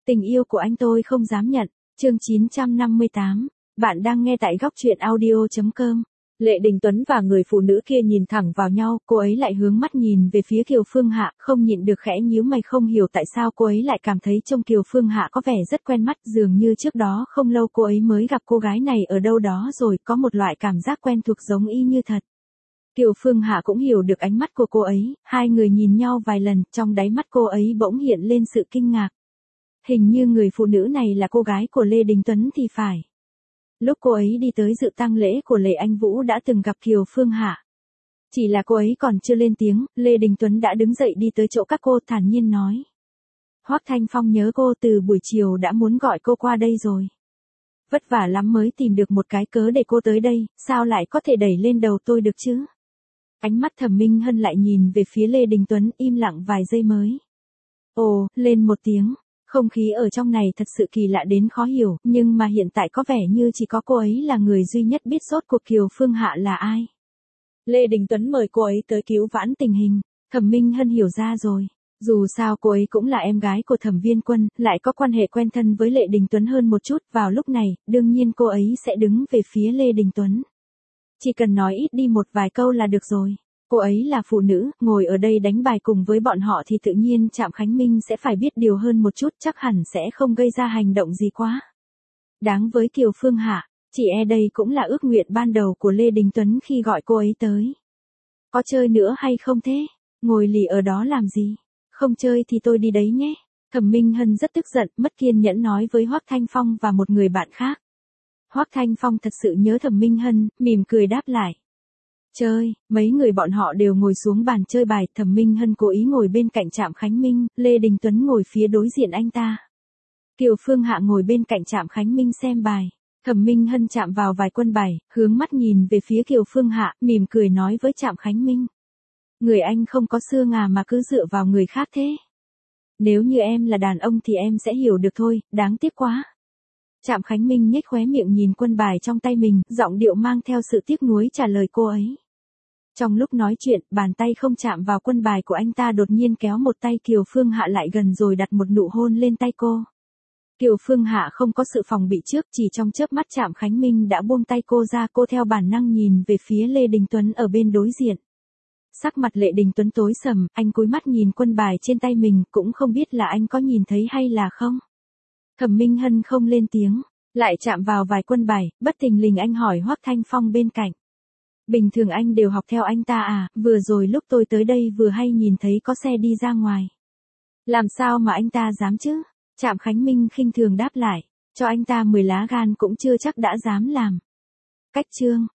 Tình yêu của anh tôi không dám nhận. Chương 958. Bạn đang nghe tại góc truyện audio.com. Lệ Đình Tuấn và người phụ nữ kia nhìn thẳng vào nhau, cô ấy lại hướng mắt nhìn về phía Kiều Phương Hạ, không nhịn được khẽ nhíu mày, không hiểu tại sao cô ấy lại cảm thấy trông Kiều Phương Hạ có vẻ rất quen mắt, dường như trước đó không lâu cô ấy mới gặp cô gái này ở đâu đó rồi, có một loại cảm giác quen thuộc giống y như thật. Kiều Phương Hạ cũng hiểu được ánh mắt của cô ấy, hai người nhìn nhau vài lần, trong đáy mắt cô ấy bỗng hiện lên sự kinh ngạc. Hình như người phụ nữ này là cô gái của Lê Đình Tuấn thì phải. Lúc cô ấy đi tới dự tang lễ của Lệ Anh Vũ đã từng gặp Kiều Phương Hạ. Chỉ là cô ấy còn chưa lên tiếng, Lê Đình Tuấn đã đứng dậy đi tới chỗ các cô, thản nhiên nói. Hoắc Thanh Phong nhớ cô, từ buổi chiều đã muốn gọi cô qua đây rồi. Vất vả lắm mới tìm được một cái cớ để cô tới đây, sao lại có thể đẩy lên đầu tôi được chứ? Ánh mắt Thẩm Minh Hân lại nhìn về phía Lê Đình Tuấn, im lặng vài giây mới. Ồ, lên một tiếng. Không khí ở trong này thật sự kỳ lạ đến khó hiểu, nhưng mà hiện tại có vẻ như chỉ có cô ấy là người duy nhất biết rốt cuộc Kiều Phương Hạ là ai. Lê Đình Tuấn mời cô ấy tới cứu vãn tình hình. Thẩm Minh Hân hiểu ra rồi. Dù sao cô ấy cũng là em gái của Thẩm Viên Quân, lại có quan hệ quen thân với Lệ Đình Tuấn hơn một chút, vào lúc này, đương nhiên cô ấy sẽ đứng về phía Lê Đình Tuấn. Chỉ cần nói ít đi một vài câu là được rồi. Cô ấy là phụ nữ, ngồi ở đây đánh bài cùng với bọn họ thì tự nhiên Trạm Khánh Minh sẽ phải biết điều hơn một chút, chắc hẳn sẽ không gây ra hành động gì quá đáng với Kiều Phương Hạ. Chỉ e đây cũng là ước nguyện ban đầu của Lê Đình Tuấn khi gọi cô ấy tới. Có chơi nữa hay không thế? Ngồi lì ở đó làm gì? Không chơi thì tôi đi đấy nhé. Thẩm Minh Hân rất tức giận, mất kiên nhẫn nói với Hoắc Thanh Phong và một người bạn khác. Hoắc Thanh Phong thật sự nhớ Thẩm Minh Hân, mỉm cười đáp lại. Chơi, mấy người bọn họ đều ngồi xuống bàn chơi bài, Thẩm Minh Hân cố ý ngồi bên cạnh Trạm Khánh Minh, Lê Đình Tuấn ngồi phía đối diện anh ta. Kiều Phương Hạ ngồi bên cạnh Trạm Khánh Minh xem bài. Thẩm Minh Hân chạm vào vài quân bài, hướng mắt nhìn về phía Kiều Phương Hạ, mỉm cười nói với Trạm Khánh Minh. Người anh không có xương à mà cứ dựa vào người khác thế. Nếu như em là đàn ông thì em sẽ hiểu được thôi, đáng tiếc quá. Trạm Khánh Minh nhếch khóe miệng nhìn quân bài trong tay mình, giọng điệu mang theo sự tiếc nuối trả lời cô ấy. Trong lúc nói chuyện, bàn tay không chạm vào quân bài của anh ta đột nhiên kéo một tay Kiều Phương Hạ lại gần rồi đặt một nụ hôn lên tay cô. Kiều Phương Hạ không có sự phòng bị trước, chỉ trong chớp mắt Trạm Khánh Minh đã buông tay cô ra, cô theo bản năng nhìn về phía Lê Đình Tuấn ở bên đối diện. Sắc mặt Lệ Đình Tuấn tối sầm, anh cúi mắt nhìn quân bài trên tay mình, cũng không biết là anh có nhìn thấy hay là không. Thẩm Minh Hân không lên tiếng, lại chạm vào vài quân bài, bất thình lình anh hỏi Hoắc Thanh Phong bên cạnh. Bình thường anh đều học theo anh ta à, vừa rồi lúc tôi tới đây vừa hay nhìn thấy có xe đi ra ngoài. Làm sao mà anh ta dám chứ? Trạm Khánh Minh khinh thường đáp lại, cho anh ta 10 lá gan cũng chưa chắc đã dám làm. Cách chương.